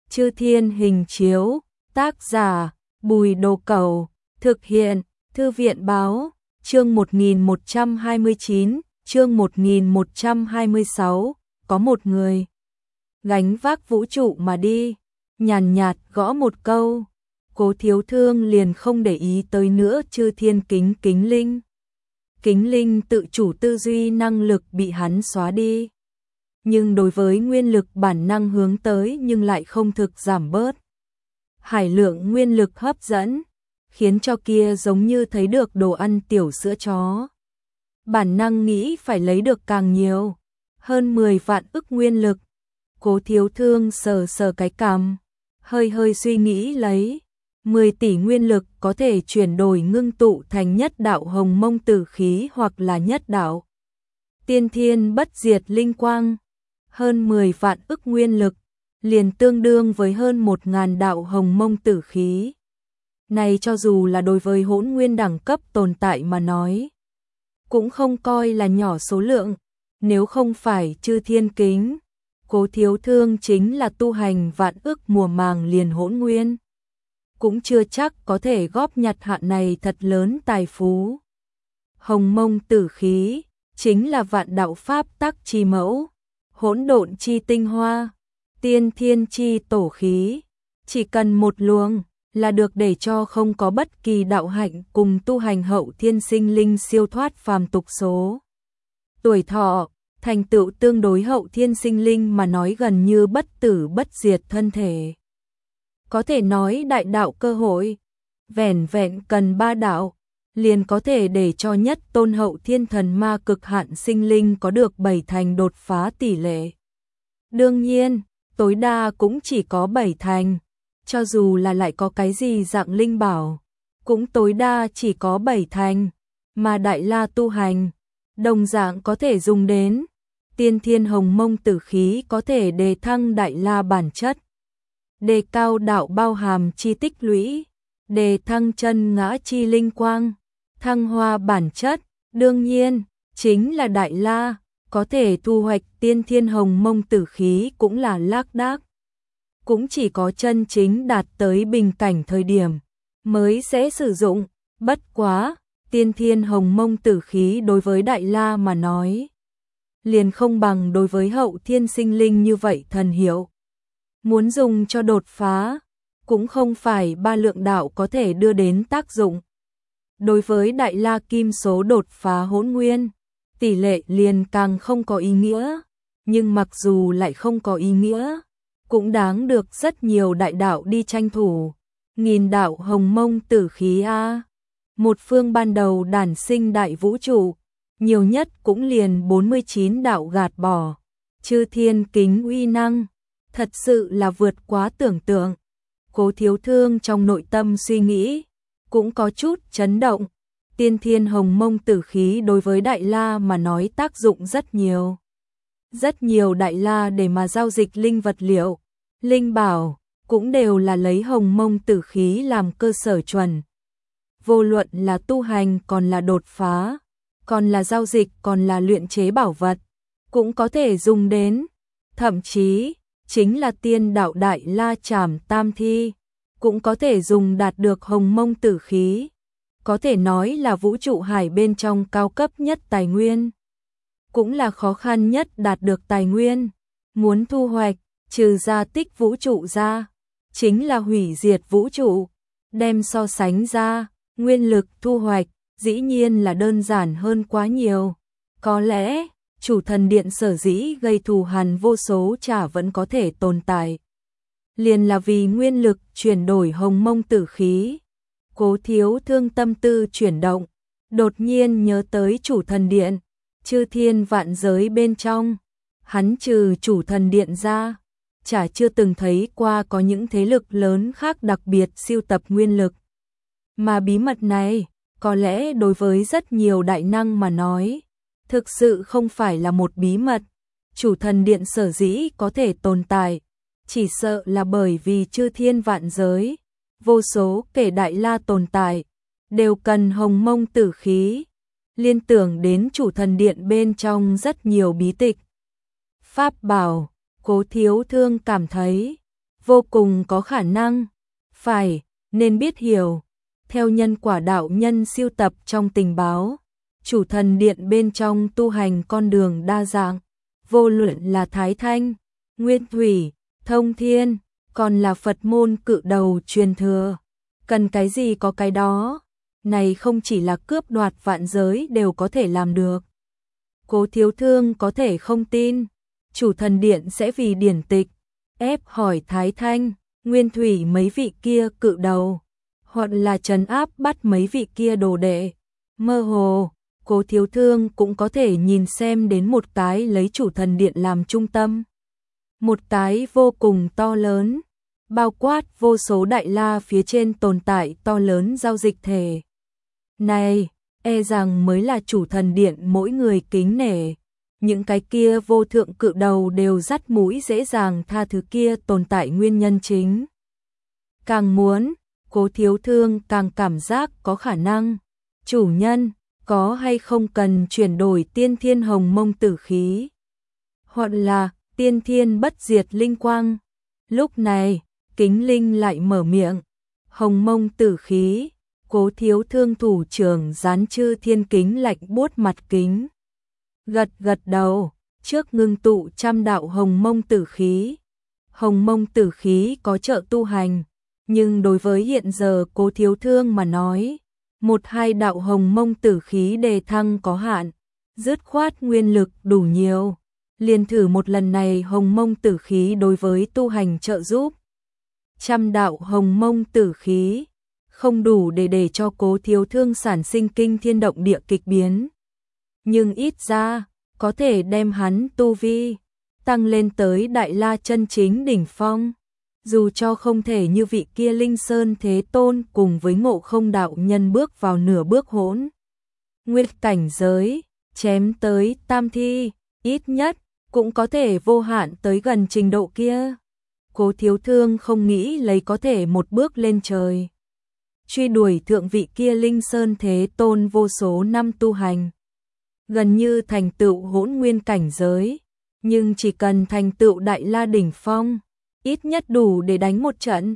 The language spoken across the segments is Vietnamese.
Chư Thiên hình chiếu, tác giả, Bùi Đồ Cẩu, thực hiện, Thư viện báo, chương 1129, chương 1126, có một người gánh vác vũ trụ mà đi, nhàn nhạt gõ một câu, Cố Thiếu Thương liền không để ý tới nữa Chư Thiên kính linh. Kính linh tự chủ tư duy năng lực bị hắn xóa đi. Nhưng đối với nguyên lực bản năng hướng tới nhưng lại không thực giảm bớt. Hải lượng nguyên lực hấp dẫn, khiến cho kia giống như thấy được đồ ăn tiểu sữa chó. Bản năng nghĩ phải lấy được càng nhiều, hơn 10 vạn ức nguyên lực. Cố Thiếu Thương sờ sờ cái cằm, hơi suy nghĩ lấy. 10 tỷ nguyên lực có thể chuyển đổi ngưng tụ thành nhất đạo hồng mông tử khí hoặc là nhất đạo tiên thiên bất diệt linh quang. Hơn 10 vạn ức nguyên lực, liền tương đương với hơn 1.000 đạo hồng mông tử khí. Này cho dù là đối với hỗn nguyên đẳng cấp tồn tại mà nói, cũng không coi là nhỏ số lượng. Nếu không phải Chư Thiên kính, Cố Thiếu Thương chính là tu hành vạn ức mùa màng liền hỗn nguyên, cũng chưa chắc có thể góp nhặt hạn này thật lớn tài phú. Hồng mông tử khí, chính là vạn đạo pháp tắc chi mẫu, hỗn độn chi tinh hoa, tiên thiên chi tổ khí. Chỉ cần một luồng, là được để cho không có bất kỳ đạo hạnh cùng tu hành hậu thiên sinh linh siêu thoát phàm tục số. Tuổi thọ, thành tựu tương đối hậu thiên sinh linh mà nói gần như bất tử bất diệt thân thể. Có thể nói đại đạo cơ hội, vẻn vẹn cần 3 đạo, liền có thể để cho nhất tôn hậu thiên thần ma cực hạn sinh linh có được 7 thành đột phá tỷ lệ. Đương nhiên, tối đa cũng chỉ có 7 thành, cho dù là lại có cái gì dạng linh bảo, cũng tối đa chỉ có 7 thành, mà đại la tu hành, đồng dạng có thể dùng đến. Tiên thiên hồng mông tử khí có thể đề thăng đại la bản chất, đề cao đạo bao hàm chi tích lũy, đề thăng chân ngã chi linh quang, thăng hoa bản chất. Đương nhiên, chính là đại la, có thể thu hoạch tiên thiên hồng mông tử khí cũng là lác đác. Cũng chỉ có chân chính đạt tới bình cảnh thời điểm, mới sẽ sử dụng. Bất quá, tiên thiên hồng mông tử khí đối với đại la mà nói, liền không bằng đối với hậu thiên sinh linh như vậy thần hiệu. Muốn dùng cho đột phá, cũng không phải 3 lượng đạo có thể đưa đến tác dụng. Đối với đại la kim số đột phá hỗn nguyên, tỷ lệ liền càng không có ý nghĩa, nhưng mặc dù lại không có ý nghĩa, cũng đáng được rất nhiều đại đạo đi tranh thủ. 1000 đạo hồng mông tử khí a, một phương ban đầu đản sinh đại vũ trụ, nhiều nhất cũng liền 49 đạo gạt bỏ. Chư Thiên kính uy năng, thật sự là vượt quá tưởng tượng. Cố Thiếu Thương trong nội tâm suy nghĩ, cũng có chút chấn động. Tiên thiên hồng mông tử khí đối với đại la mà nói tác dụng rất nhiều. Rất nhiều đại la để mà giao dịch linh vật liệu, linh bảo, cũng đều là lấy hồng mông tử khí làm cơ sở chuẩn. Vô luận là tu hành còn là đột phá, còn là giao dịch còn là luyện chế bảo vật, cũng có thể dùng đến. Thậm chí, chính là tiên đạo đại la trảm tam thi, cũng có thể dùng đạt được hồng mông tử khí. Có thể nói là vũ trụ hải bên trong cao cấp nhất tài nguyên, cũng là khó khăn nhất đạt được tài nguyên. Muốn thu hoạch, trừ ra tích vũ trụ ra, chính là hủy diệt vũ trụ. Đem so sánh ra, nguyên lực thu hoạch, dĩ nhiên là đơn giản hơn quá nhiều. Có lẽ, Chủ Thần Điện sở dĩ gây thù hằn vô số chả vẫn có thể tồn tại, liền là vì nguyên lực chuyển đổi hồng mông tử khí. Cố Thiếu Thương tâm tư chuyển động, đột nhiên nhớ tới Chủ Thần Điện. Chư thiên vạn giới bên trong, hắn trừ Chủ Thần Điện ra, chả chưa từng thấy qua có những thế lực lớn khác đặc biệt siêu tập nguyên lực. Mà bí mật này, có lẽ đối với rất nhiều đại năng mà nói, thực sự không phải là một bí mật. Chủ Thần Điện sở dĩ có thể tồn tại, chỉ sợ là bởi vì chư thiên vạn giới, vô số kể đại la tồn tại, đều cần hồng mông tử khí. Liên tưởng đến Chủ Thần Điện bên trong rất nhiều bí tịch, pháp bảo, Cố Thiếu Thương cảm thấy vô cùng có khả năng. Phải, nên biết hiểu. Theo nhân quả đạo nhân siêu tập trong tình báo, chủ thần điện bên trong tu hành con đường đa dạng, vô luận là Thái Thanh, Nguyên Thủy, Thông Thiên, còn là Phật môn cự đầu truyền thừa. Cần cái gì có cái đó, này không chỉ là cướp đoạt vạn giới đều có thể làm được. Cố Thiếu Thương có thể không tin, chủ thần điện sẽ vì điển tịch, ép hỏi Thái Thanh, Nguyên Thủy mấy vị kia cự đầu, hoặc là trấn áp bắt mấy vị kia đồ đệ. Mơ hồ, Cố Thiếu Thương cũng có thể nhìn xem đến một cái lấy chủ thần điện làm trung tâm. Một cái vô cùng to lớn, bao quát vô số đại la phía trên tồn tại to lớn giao dịch thể. Này, e rằng mới là chủ thần điện mỗi người kính nể. Những cái kia vô thượng cự đầu đều dắt mũi dễ dàng tha thứ kia tồn tại nguyên nhân chính. Càng muốn, Cố Thiếu Thương càng cảm giác có khả năng. Chủ nhân, có hay không cần chuyển đổi tiên thiên hồng mông tử khí? Hoặc là tiên thiên bất diệt linh quang? Lúc này, Kính Linh lại mở miệng. Hồng mông tử khí, Cố Thiếu Thương thủ trưởng gián chư thiên kính lạnh buốt mặt kính. Gật đầu, trước ngưng tụ trăm đạo hồng mông tử khí. Hồng mông tử khí có trợ tu hành, nhưng đối với hiện giờ Cố Thiếu Thương mà nói, một hai đạo hồng mông tử khí đề thăng có hạn, dứt khoát nguyên lực đủ nhiều. Liền thử một lần này hồng mông tử khí đối với tu hành trợ giúp. Trăm đạo hồng mông tử khí, không đủ để cho Cố Thiếu Thương sản sinh kinh thiên động địa kịch biến. Nhưng ít ra, có thể đem hắn tu vi tăng lên tới đại la chân chính đỉnh phong. Dù cho không thể như vị kia Linh Sơn Thế Tôn cùng với Ngộ Không đạo nhân bước vào nửa bước hỗn nguyên cảnh giới, chém tới tam thi, ít nhất cũng có thể vô hạn tới gần trình độ kia. Cố Thiếu Thương không nghĩ lấy có thể một bước lên trời, truy đuổi thượng vị kia Linh Sơn Thế Tôn vô số năm tu hành, gần như thành tựu hỗn nguyên cảnh giới, nhưng chỉ cần thành tựu đại la đỉnh phong, ít nhất đủ để đánh một trận.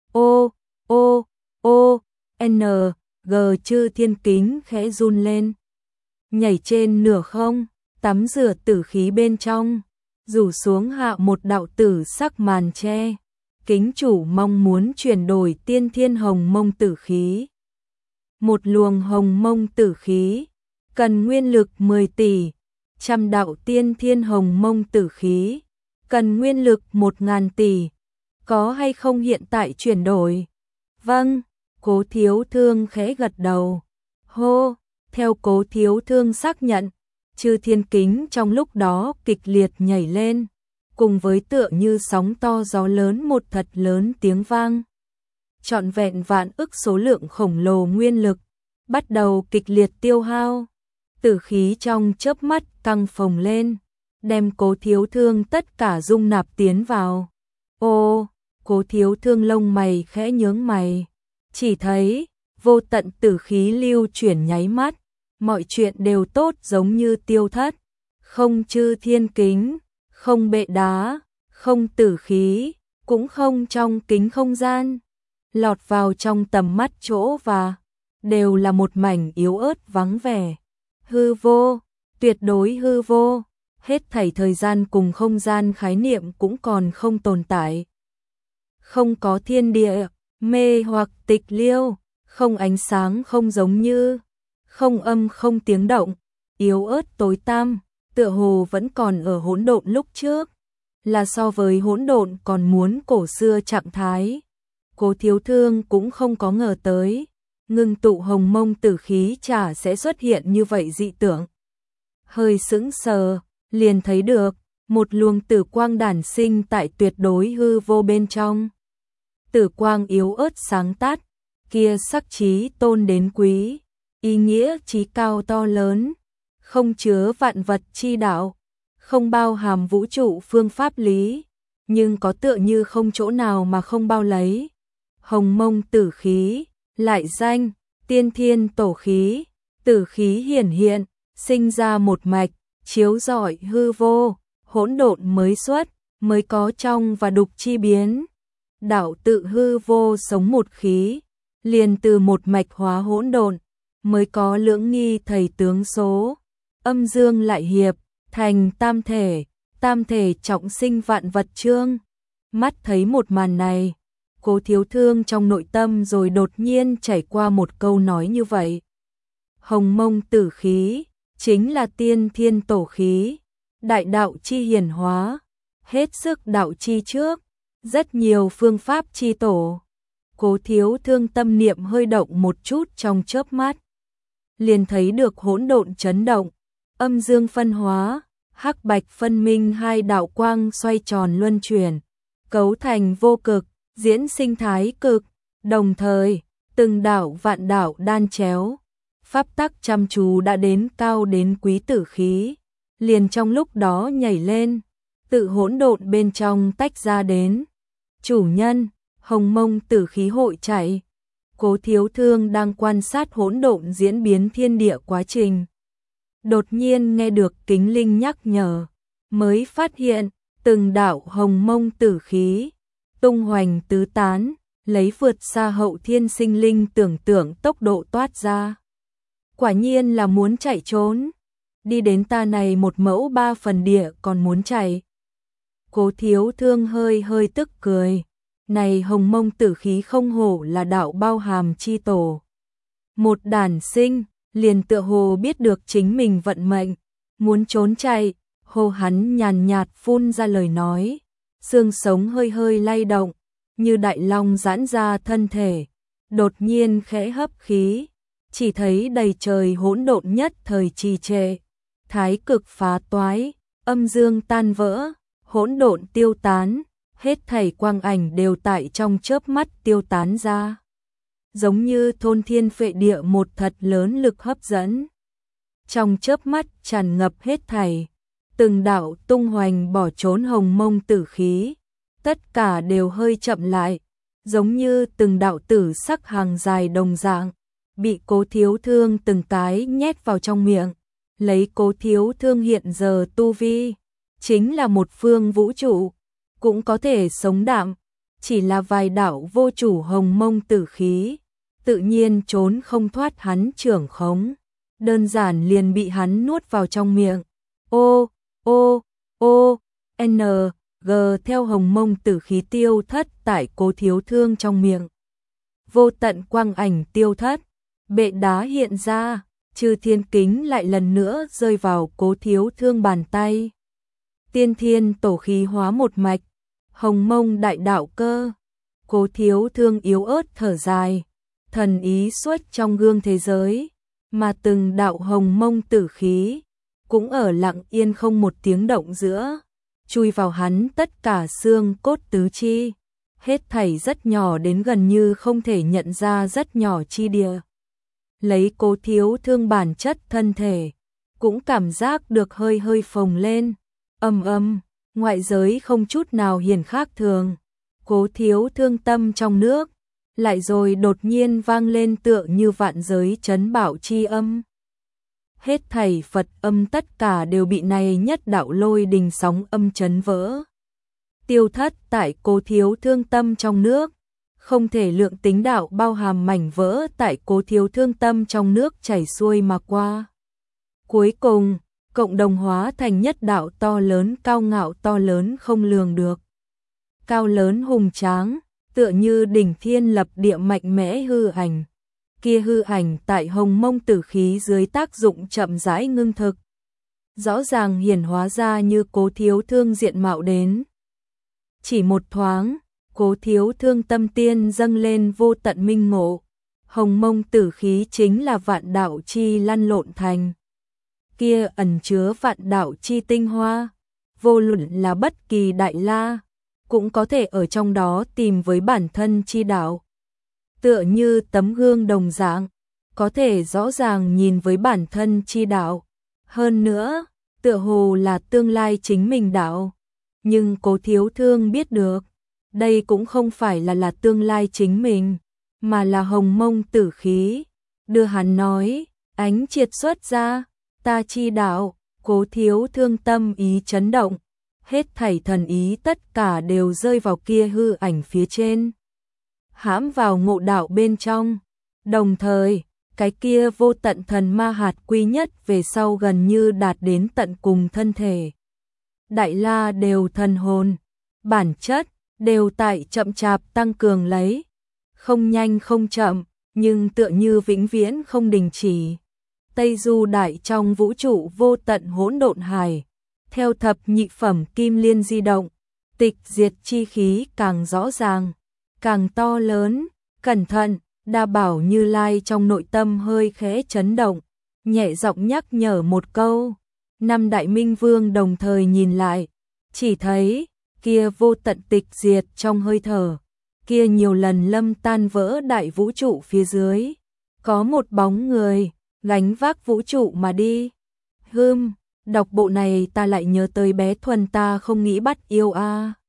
G chư thiên kính khẽ run lên, nhảy trên nửa không, tắm rửa tử khí bên trong, rủ xuống hạ một đạo tử sắc màn che. Kính chủ mong muốn chuyển đổi tiên thiên hồng mông tử khí. Một luồng hồng mông tử khí, cần nguyên lực 10 tỷ, trăm đạo tiên thiên hồng mông tử khí, cần nguyên lực 1000 tỷ, có hay không hiện tại chuyển đổi? Vâng, Cố Thiếu Thương khẽ gật đầu. Hô, theo Cố Thiếu Thương xác nhận, chư thiên kính trong lúc đó kịch liệt nhảy lên, cùng với tựa như sóng to gió lớn một thật lớn tiếng vang. Trọn vẹn vạn ức số lượng khổng lồ nguyên lực, bắt đầu kịch liệt tiêu hao. Tử khí trong chớp mắt căng phồng lên, đem Cố Thiếu Thương tất cả dung nạp tiến vào. Cố Thiếu Thương lông mày khẽ nhướng mày, chỉ thấy vô tận tử khí lưu chuyển nháy mắt, mọi chuyện đều tốt giống như tiêu thất, không chư thiên kính, không bệ đá, không tử khí, cũng không trong kính không gian, lọt vào trong tầm mắt chỗ và đều là một mảnh yếu ớt vắng vẻ. Hư vô, tuyệt đối hư vô, hết thảy thời gian cùng không gian khái niệm cũng còn không tồn tại. Không có thiên địa, mê hoặc tịch liêu, không ánh sáng không giống như, không âm không tiếng động, yếu ớt tối tăm, tựa hồ vẫn còn ở hỗn độn lúc trước, là so với hỗn độn còn muốn cổ xưa trạng thái. Cố Thiếu Thương cũng không có ngờ tới, ngưng tụ hồng mông tử khí chả sẽ xuất hiện như vậy dị tượng. Hơi sững sờ, liền thấy được một luồng tử quang đản sinh tại tuyệt đối hư vô bên trong. Tử quang yếu ớt sáng tắt, kia sắc trí tôn đến quý, ý nghĩa trí cao to lớn, không chứa vạn vật chi đạo, không bao hàm vũ trụ phương pháp lý, nhưng có tựa như không chỗ nào mà không bao lấy. Hồng mông tử khí, lại danh tiên thiên tổ khí, tử khí hiển hiện, sinh ra một mạch, chiếu rọi hư vô, hỗn độn mới xuất, mới có trong và đục chi biến. đạo tự hư vô sống một khí, liền từ một mạch hóa hỗn độn, mới có lưỡng nghi thầy tướng số, âm dương lại hiệp, thành tam thể trọng sinh vạn vật chương. Mắt thấy một màn này, Cố Thiếu Thương trong nội tâm rồi đột nhiên chảy qua một câu nói như vậy. Hồng mông tử khí, chính là tiên thiên tổ khí, đại đạo chi hiển hóa, hết sức đạo chi trước, rất nhiều phương pháp chi tổ. Cố Thiếu Thương tâm niệm hơi động một chút trong chớp mắt, liền thấy được hỗn độn chấn động, âm dương phân hóa, hắc bạch phân minh, hai đạo quang xoay tròn luân chuyển, cấu thành vô cực, diễn sinh thái cực, đồng thời, từng đạo vạn đạo đan chéo, pháp tắc chăm chú đã đến cao đến quý tử khí, liền trong lúc đó nhảy lên, tự hỗn độn bên trong tách ra đến. Chủ nhân, hồng mông tử khí hội chạy. Cố Thiếu Thương đang quan sát hỗn độn diễn biến thiên địa quá trình. Đột nhiên nghe được kính linh nhắc nhở, mới phát hiện, từng đạo hồng mông tử khí, tung hoành tứ tán, lấy vượt xa hậu thiên sinh linh tưởng tượng tốc độ toát ra. Quả nhiên là muốn chạy trốn, đi đến ta này một mẫu ba phần địa còn muốn chạy. Cố Thiếu Thương hơi hơi tức cười, này hồng mông tử khí không hổ là đạo bao hàm chi tổ. Một đản sinh, liền tựa hồ biết được chính mình vận mệnh, muốn trốn chạy, hồ hắn nhàn nhạt phun ra lời nói, xương sống hơi hơi lay động, như đại long giãn ra thân thể, đột nhiên khẽ hấp khí, chỉ thấy đầy trời hỗn độn nhất thời trì trệ, thái cực phá toái, âm dương tan vỡ, hỗn độn tiêu tán, hết thảy quang ảnh đều tại trong chớp mắt tiêu tán ra. Giống như thôn thiên phệ địa một thật lớn lực hấp dẫn. Trong chớp mắt tràn ngập hết thảy, từng đạo tung hoành bỏ trốn hồng mông tử khí, tất cả đều hơi chậm lại, giống như từng đạo tử sắc hàng dài đồng dạng, bị Cố Thiếu Thương từng cái nhét vào trong miệng, lấy Cố Thiếu Thương hiện giờ tu vi, chính là một phương vũ trụ, cũng có thể sống đạm, chỉ là vài đạo vô chủ hồng mông tử khí, tự nhiên trốn không thoát hắn trưởng khống, đơn giản liền bị hắn nuốt vào trong miệng. N, G theo hồng mông tử khí tiêu thất tại Cố Thiếu Thương trong miệng. Vô tận quang ảnh tiêu thất, bệ đá hiện ra, Chư Thiên Kính lại lần nữa rơi vào Cố Thiếu Thương bàn tay. Tiên thiên tổ khí hóa một mạch, hồng mông đại đạo cơ. Cố Thiếu Thương yếu ớt thở dài, thần ý xuất trong gương thế giới, mà từng đạo hồng mông tử khí cũng ở lặng yên không một tiếng động giữa, chui vào hắn tất cả xương cốt tứ chi, hết thảy rất nhỏ đến gần như không thể nhận ra rất nhỏ chi địa. Lấy Cố Thiếu Thương bản chất thân thể, cũng cảm giác được hơi hơi phồng lên, ngoại giới không chút nào hiển khác thường. Cố Thiếu Thương tâm trong nước, lại rồi đột nhiên vang lên tựa như vạn giới chấn bảo chi âm. Hết thảy Phật âm tất cả đều bị này nhất đạo lôi đình sóng âm chấn vỡ. Tiêu thất tại Cố Thiếu Thương tâm trong nước, không thể lượng tính đạo bao hàm mảnh vỡ tại Cố Thiếu Thương tâm trong nước chảy xuôi mà qua. Cuối cùng, cộng đồng hóa thành nhất đạo to lớn cao ngạo to lớn không lường được. Cao lớn hùng tráng, tựa như đỉnh thiên lập địa mạnh mẽ hư ảnh. Kia hư ảnh tại hồng mông tử khí dưới tác dụng chậm rãi ngưng thực. Rõ ràng hiển hóa ra như Cố Thiếu Thương diện mạo đến. Chỉ một thoáng, Cố Thiếu Thương tâm tiên dâng lên vô tận minh ngộ. Hồng mông tử khí chính là vạn đạo chi lăn lộn thành. Kia ẩn chứa vạn đạo chi tinh hoa, vô luận là bất kỳ đại la, cũng có thể ở trong đó tìm với bản thân chi đạo. Tựa như tấm gương đồng dạng, có thể rõ ràng nhìn với bản thân chi đạo. Hơn nữa, tựa hồ là tương lai chính mình đạo. Nhưng Cố Thiếu Thương biết được, đây cũng không phải là tương lai chính mình, mà là hồng mông tử khí. Đưa hắn nói, ánh triệt xuất ra, ta chi đạo. Cố Thiếu Thương tâm ý chấn động, hết thảy thần ý tất cả đều rơi vào kia hư ảnh phía trên, hãm vào ngộ đạo bên trong. Đồng thời, cái kia vô tận thần ma hạt quy nhất về sau gần như đạt đến tận cùng thân thể. Đại la đều thần hồn, bản chất, đều tại chậm chạp tăng cường lấy. Không nhanh không chậm, nhưng tựa như vĩnh viễn không đình chỉ. Tây du đại trong vũ trụ vô tận hỗn độn hải, theo thập nhị phẩm kim liên di động, tịch diệt chi khí càng rõ ràng, càng to lớn, cẩn thận. Đa Bảo Như Lai trong nội tâm hơi khẽ chấn động, nhẹ giọng nhắc nhở một câu. Năm đại minh vương đồng thời nhìn lại, chỉ thấy kia vô tận tịch diệt trong hơi thở, kia nhiều lần lâm tan vỡ đại vũ trụ phía dưới, có một bóng người gánh vác vũ trụ mà đi. Đọc bộ này ta lại nhớ tới bé Thuần ta không nghĩ bắt yêu a.